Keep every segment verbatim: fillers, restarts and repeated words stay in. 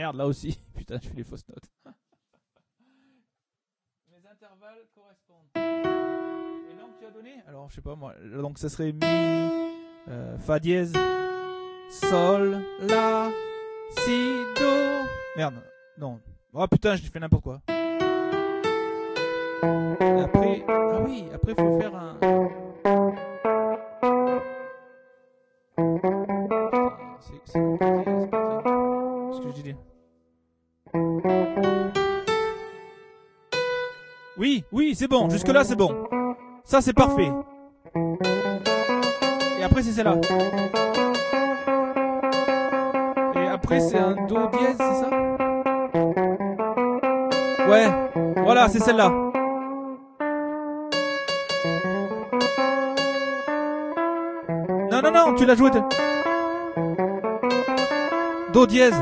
Merde, là aussi. Putain, je fais les fausses notes. Mes intervalles correspondent. Et donc tu as donné? Alors, je sais pas moi. Donc ça serait mi, euh, fa dièse, sol, la, si, do. Merde, non. Oh putain, j'ai fait n'importe quoi. Et après, ah oui, après faut faire un. C'est c'est compliqué, c'est pas ce que je dis. Oui, oui, c'est bon. Jusque là, c'est bon. Ça, c'est parfait. Et après, c'est celle-là. Et après, c'est un do dièse, c'est ça? Ouais. Voilà, c'est celle-là. Non, non, non, tu l'as joué. Do dièse.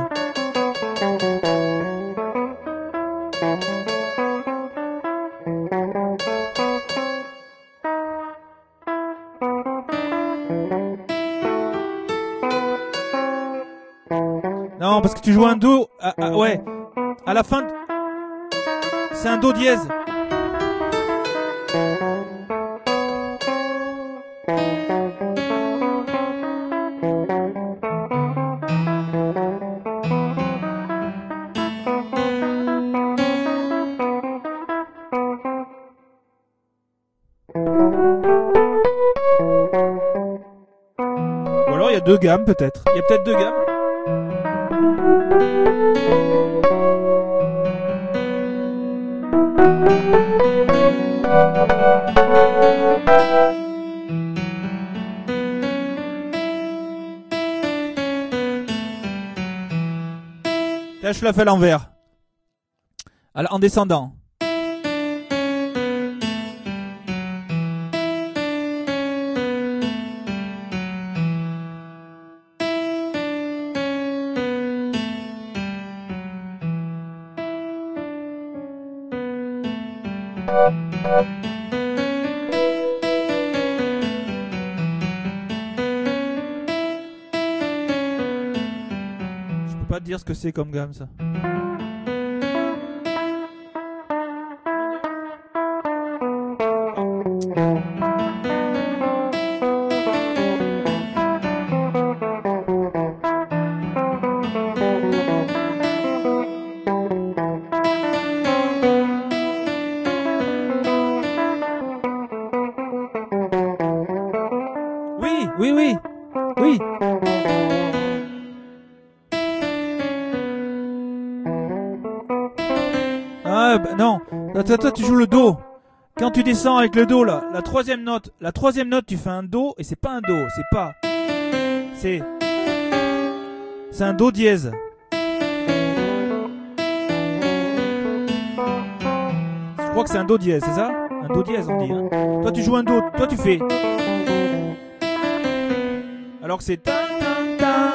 Non, parce que tu joues un do. Ah, ah, ouais. À la fin. De... C'est un do dièse. Ou alors il y a deux gammes peut-être. Il y a peut-être deux gammes. Là, je la fais à l'envers. En descendant. Je peux pas te dire ce que c'est comme gamme ça. Oui, oui, oui, oui. Ah bah non, toi, toi tu joues le do. Quand tu descends avec le do là, la troisième note, la troisième note tu fais un do et c'est pas un do, c'est pas, c'est, c'est un do dièse. Je crois que c'est un do dièse, c'est ça? Un do dièse on dit. Hein. Toi tu joues un do, toi tu fais. Alors que c'est ta ta ta.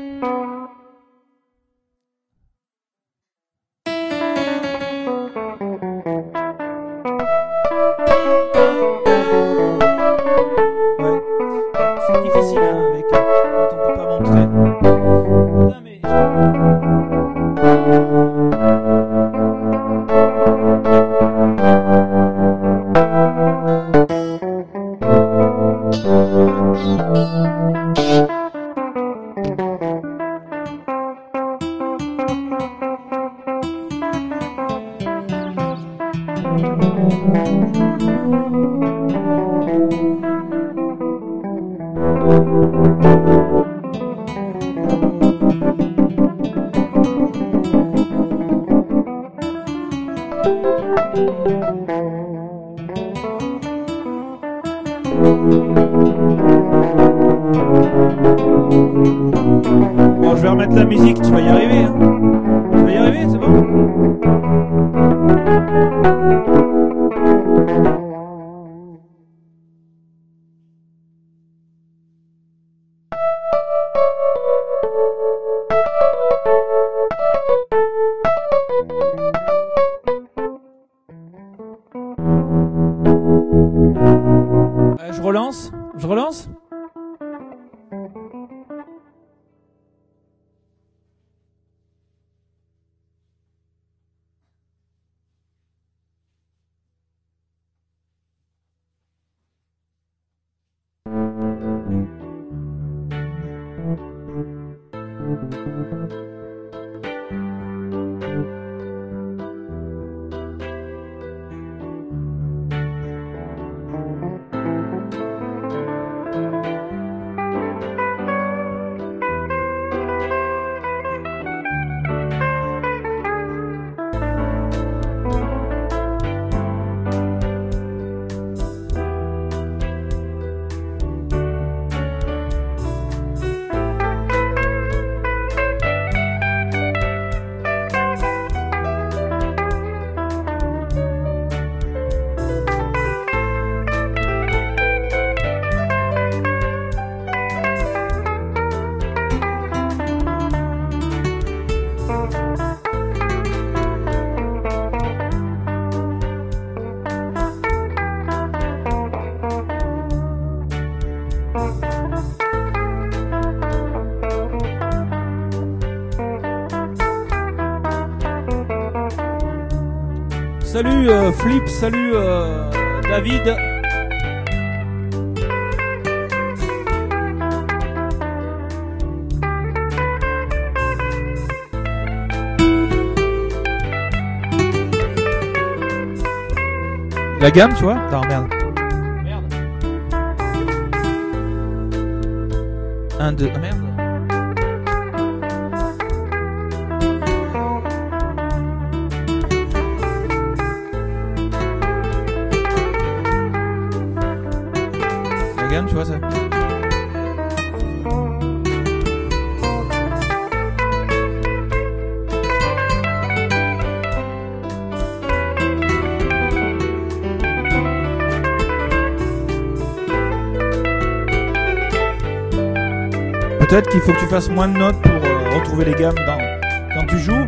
Ouais, c'est difficile hein, avec quand on peut pas montrer. Putain mais. Bon, je vais remettre la musique, tu vas y arriver. Hein. Tu vas y arriver, c'est bon? Euh, je relance? Je relance? Salut euh, Flip, salut euh, David. La gamme, tu vois? Non, merde. Merde. Un, deux, merde. La gamme, tu vois ça? Peut-être qu'il faut que tu fasses moins de notes pour euh, retrouver les gammes dans, quand tu joues.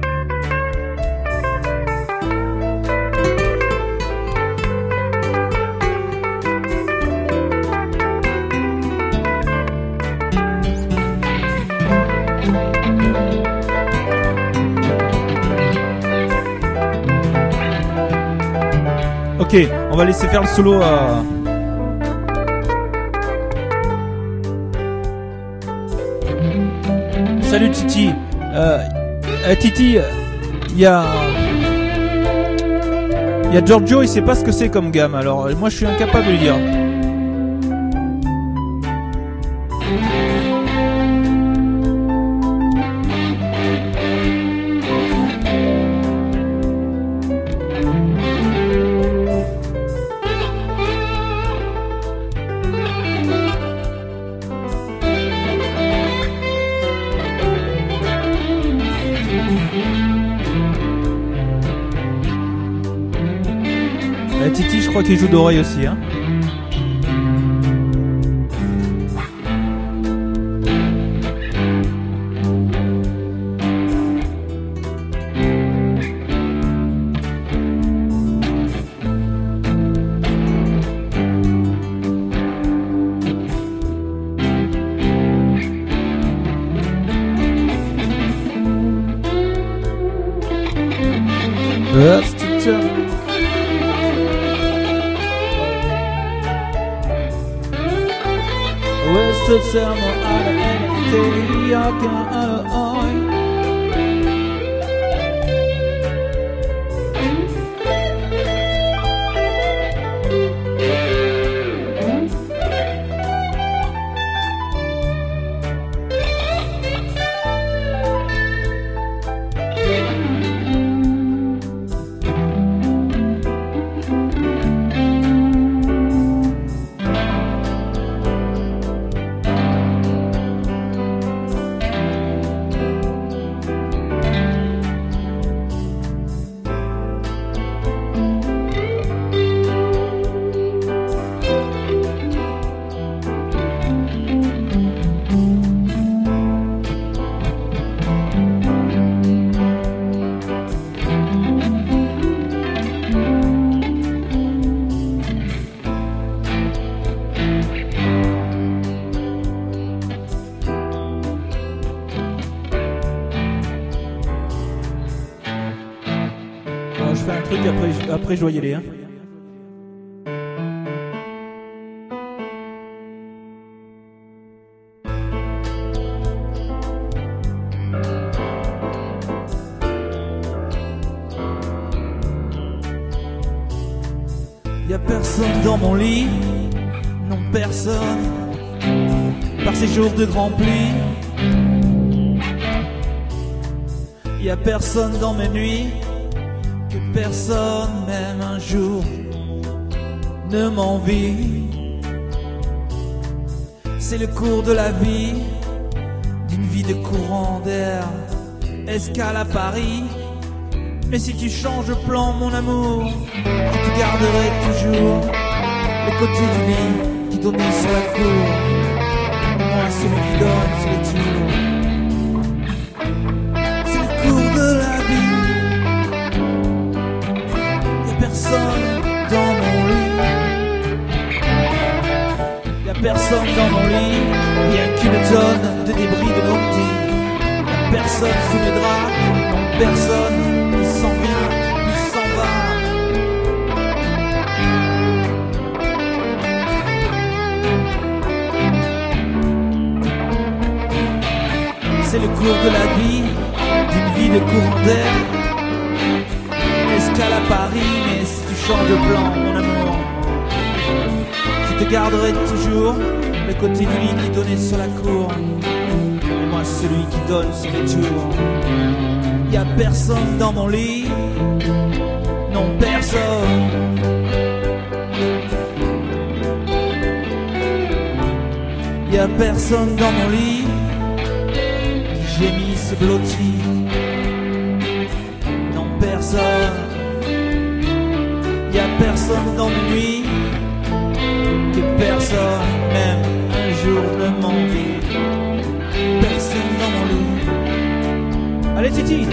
Ok, on va laisser faire le solo à... Salut Titi. Euh, euh, Titi, il y a... Il y a Giorgio, il sait pas ce que c'est comme gamme, alors moi je suis incapable de lui dire. Euh, Titi, je crois qu'il joue d'oreille aussi, hein. That's the time. Where's the time out of anything I can Je fais un truc, après, après je dois y aller. Hein. Y'a personne dans mon lit, non personne, par ces jours de grand pli. Y'a personne dans mes nuits, que personne même un jour ne m'envie. C'est le cours de la vie, d'une vie de courant d'air, escale à Paris. Mais si tu changes de plan, mon amour, je te garderai toujours les côtés du lit qui donnent sur la cour, et moi celui qui donne sur les tours. C'est le cours de la vie. Y'a personne dans mon lit, y'a personne dans mon lit, rien qu'une tonne de débris de l'ordi. Y'a personne sous mes draps, non personne. S'en vient, il s'en va. C'est le cours de la vie, d'une vie de courant d'air. Escale à Paris, mais si tu changes de plan, mon amour, je te garderai toujours le côté du lit qui donnait sur la cour, et moi celui qui donne sur les tours. Y a personne dans mon lit, non personne. Y a personne dans mon lit qui gémisse blotti, non personne. Y a personne dans mes nuits, que personne même un jour ne m'envie. Personne dans mon lit. Allez Titi.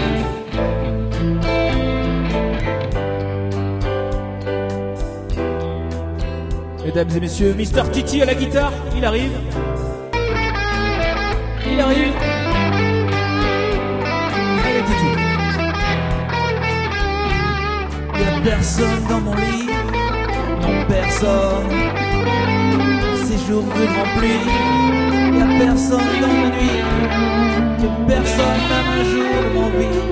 Mesdames et messieurs, Mister Titi à la guitare, il arrive. Il arrive. Allez Titi. Y a personne dans mon lit, non personne. Ces jours de grand pluie, y a personne dans ma nuit, que personne même un jour ne m'envie.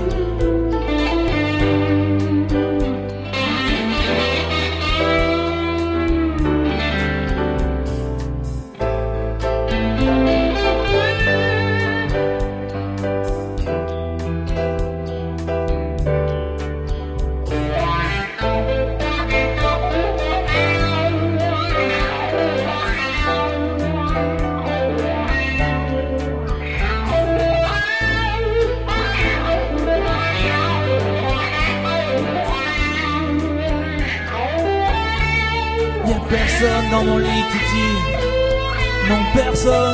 Personne dans mon lit, Titi, non personne.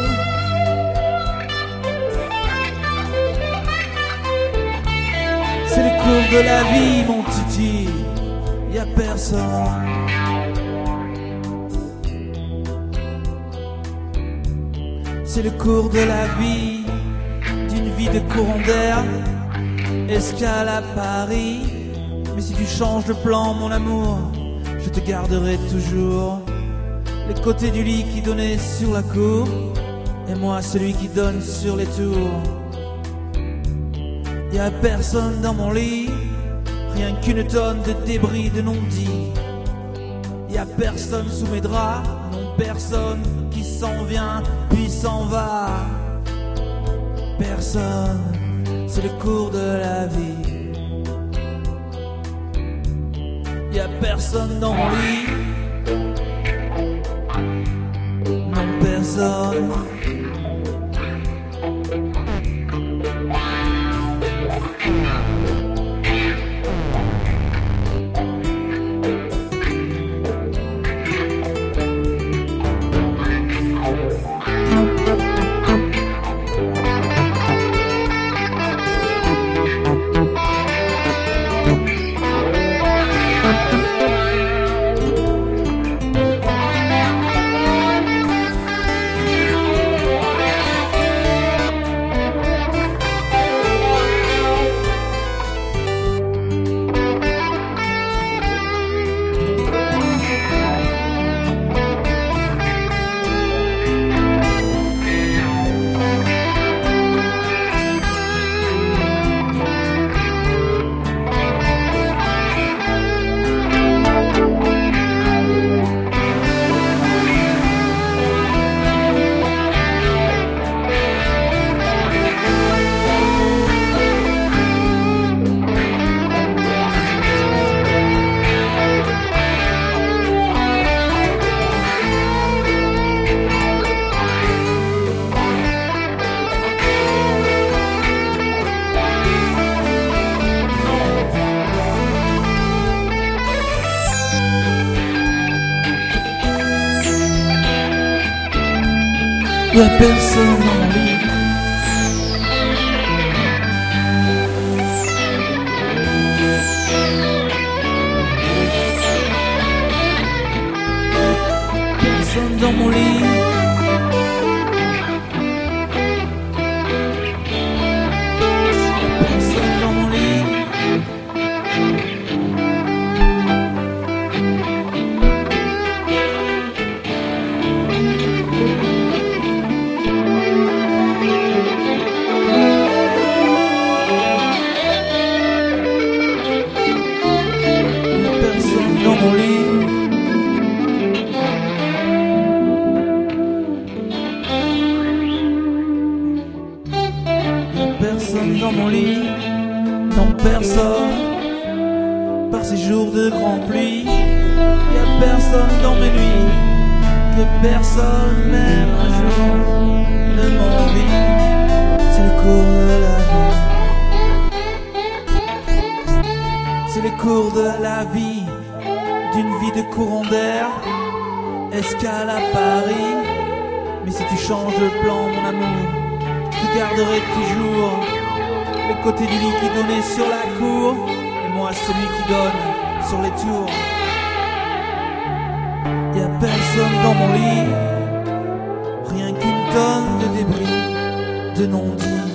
C'est le cours de la vie, mon Titi, y a personne. C'est le cours de la vie, d'une vie de courant d'air. Escale à Paris, mais si tu changes de plan, mon amour, je te garderai toujours. Les côtés du lit qui donnaient sur la cour, et moi celui qui donne sur les tours. Y a personne dans mon lit, rien qu'une tonne de débris de non-dits. Y a personne sous mes draps, non personne qui s'en vient puis s'en va. Personne, c'est le cours de la vie. Y a personne dans mon lit, non personne. Y a personne dans mon lit, personne dans mon lit. Personne dans mon lit. personne dans mon lit, non personne, par ces jours de grande pluie. Y a personne dans mes nuits, que personne même un jour ne m'envie. C'est le cours de la vie, c'est les cours de la vie, d'une vie de courant d'air, escale à Paris. Mais si tu changes de plan, mon amour, je te garderai toujours les côtés du lit qui donnaient sur la cour, et moi celui qui donne sur les tours. Y a personne dans mon lit, rien qu'une tonne de débris, de non-dits.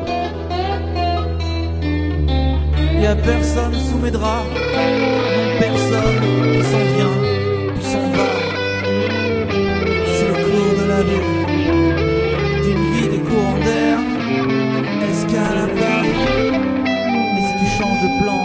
Y a personne sous mes draps, non personne qui s'en vient, qui s'en va. C'est le cours de la vie, d'une vie de courant d'air, escale à Paris. Mais si tu changes de plan,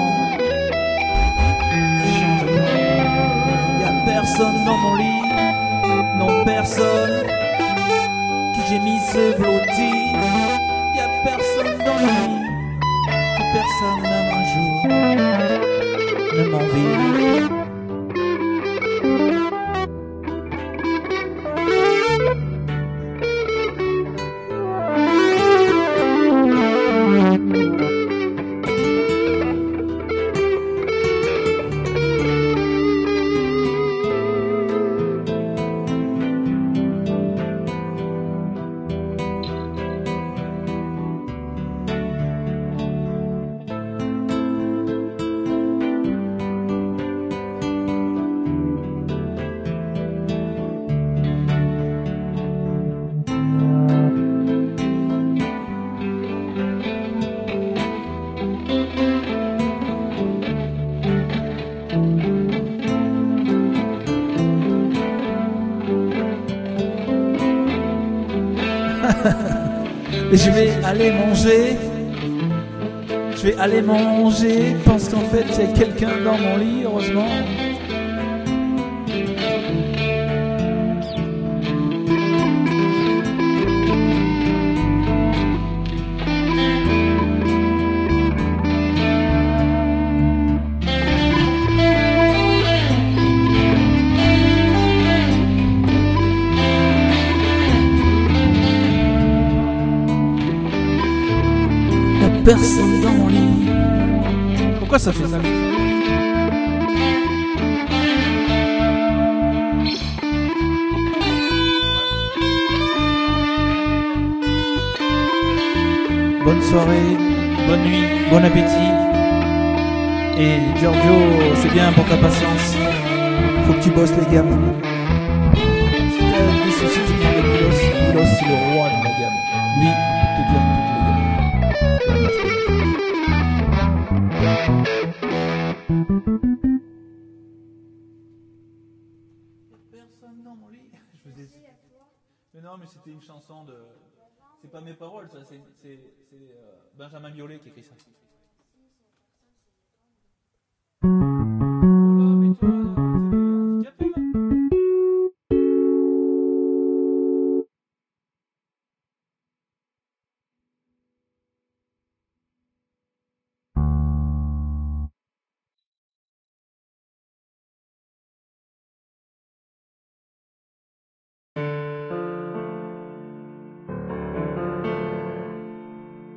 tu changes de plan. Y a personne dans mon lit, non personne, qui gémisse et blottit. Y a personne dans le lit, que personne même un jour ne m'envie. Et je vais aller manger, je vais aller manger, pense qu'en fait il y a quelqu'un dans mon lit, heureusement. Personne dans mon lit. Pourquoi ça fait ça? Bonne soirée, bonne nuit, bon appétit. Et Giorgio, c'est bien pour ta patience. Faut que tu bosses les gammes. Si t'as des soucis, tu viens de Milos. Milos, c'est le roi de la gamme. Lui, il peut te dire toutes les gammes. Personne dans mon lit. Je faisais... Mais non, mais c'était une chanson de. C'est pas mes paroles, ça. C'est, c'est, c'est euh, Benjamin Biolay qui écrit ça.